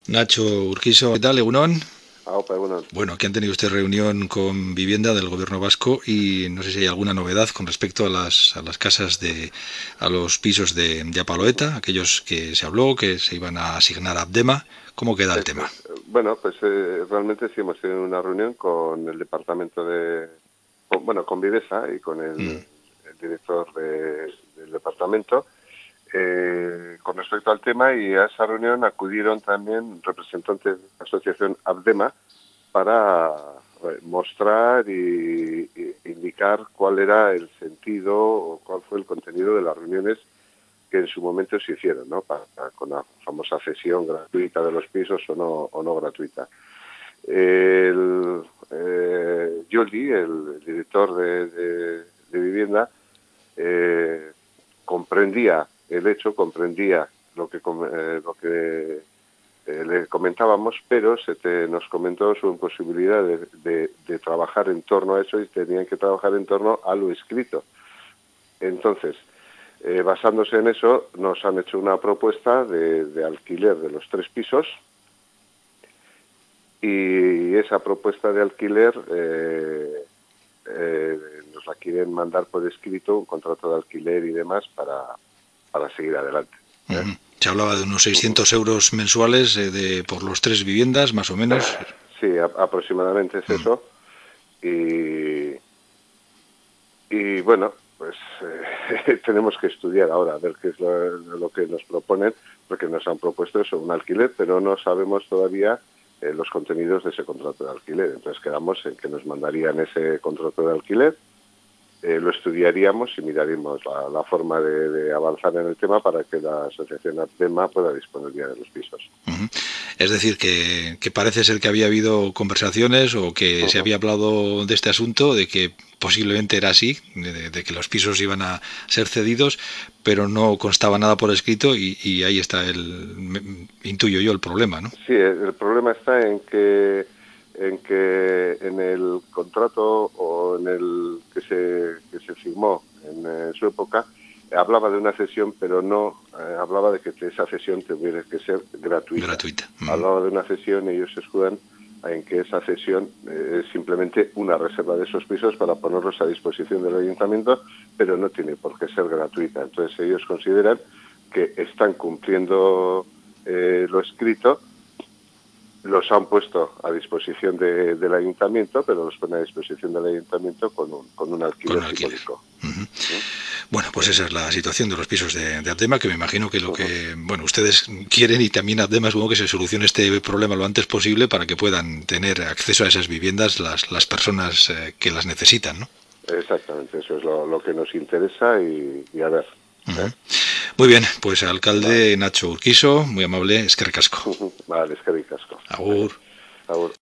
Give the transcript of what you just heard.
Nacho Urquizo, ¿qué tal, Egunon? Bueno, Bueno, aquí han tenido usted reunión con Vivienda del Gobierno Vasco y no sé si hay alguna novedad con respecto a las casas a los pisos de Apaloeta, aquellos que se habló que se iban a asignar a Abdema. ¿Cómo queda el eso tema? es. Bueno, pues realmente sí hemos tenido una reunión con el departamento con Vivesa y con Mm, el director del departamento con respecto al tema, y a esa reunión acudieron también representantes de la asociación Abdema para mostrar y indicar cuál era el sentido o cuál fue el contenido de las reuniones que en su momento se hicieron, ¿no? Con la famosa cesión gratuita de los pisos o no gratuita. Jordi, el director de vivienda, comprendía el hecho, comprendía lo que le comentábamos, pero nos comentó su imposibilidad de trabajar en torno a eso, y tenían que trabajar en torno a lo escrito. Entonces, basándose en eso, nos han hecho una propuesta de alquiler de los 3 pisos, y esa propuesta de alquiler nos la quieren mandar por escrito, un contrato de alquiler y demás para seguir adelante. ¿eh? ujú. Se hablaba de unos 600 euros mensuales por los tres viviendas, más o menos. Sí, aproximadamente es Mm. eso. Y bueno, pues tenemos que estudiar ahora a ver qué es lo que nos proponen, porque nos han propuesto eso, un alquiler, pero no sabemos todavía los contenidos de ese contrato de alquiler. Entonces quedamos en que nos mandarían ese contrato de alquiler, lo estudiaríamos y miraríamos la forma de avanzar en el tema para que la asociación APEMA pueda disponer ya de los pisos. Ujú. Es decir, que parece ser que había habido conversaciones o que se Ujú. había hablado de este asunto, de que posiblemente era así, de que los pisos iban a ser cedidos, pero no constaba nada por escrito y ahí está intuyo yo, el problema, ¿no? Sí, el problema está en que en el contrato o en el que se firmó en su época hablaba de una cesión, pero no hablaba de que esa cesión tuviera que ser gratuita. Gratuita. Ujú. Hablaba de una cesión y ellos se escudan en que esa cesión es simplemente una reserva de esos pisos para ponerlos a disposición del ayuntamiento, pero no tiene por qué ser gratuita. Entonces ellos consideran que están cumpliendo lo escrito, los han puesto a disposición del ayuntamiento, pero los ponen a disposición del ayuntamiento con un Con alquiler alquiler. simbólico. Ujú. ¿Mm? Bueno, pues esa es la situación de los pisos de Abdema, que me imagino que lo que, bueno, ustedes quieren y también Abdema supongo que se solucione este problema lo antes posible para que puedan tener acceso a esas viviendas las personas que las necesitan, ¿no? Exactamente, eso es lo que nos interesa, y a ver. ¿eh? Ujú. Muy bien, pues Vale, alcalde Nacho Urquizo, muy amable, eskerrik asko. vale, es que ricasco. Agur. Agur.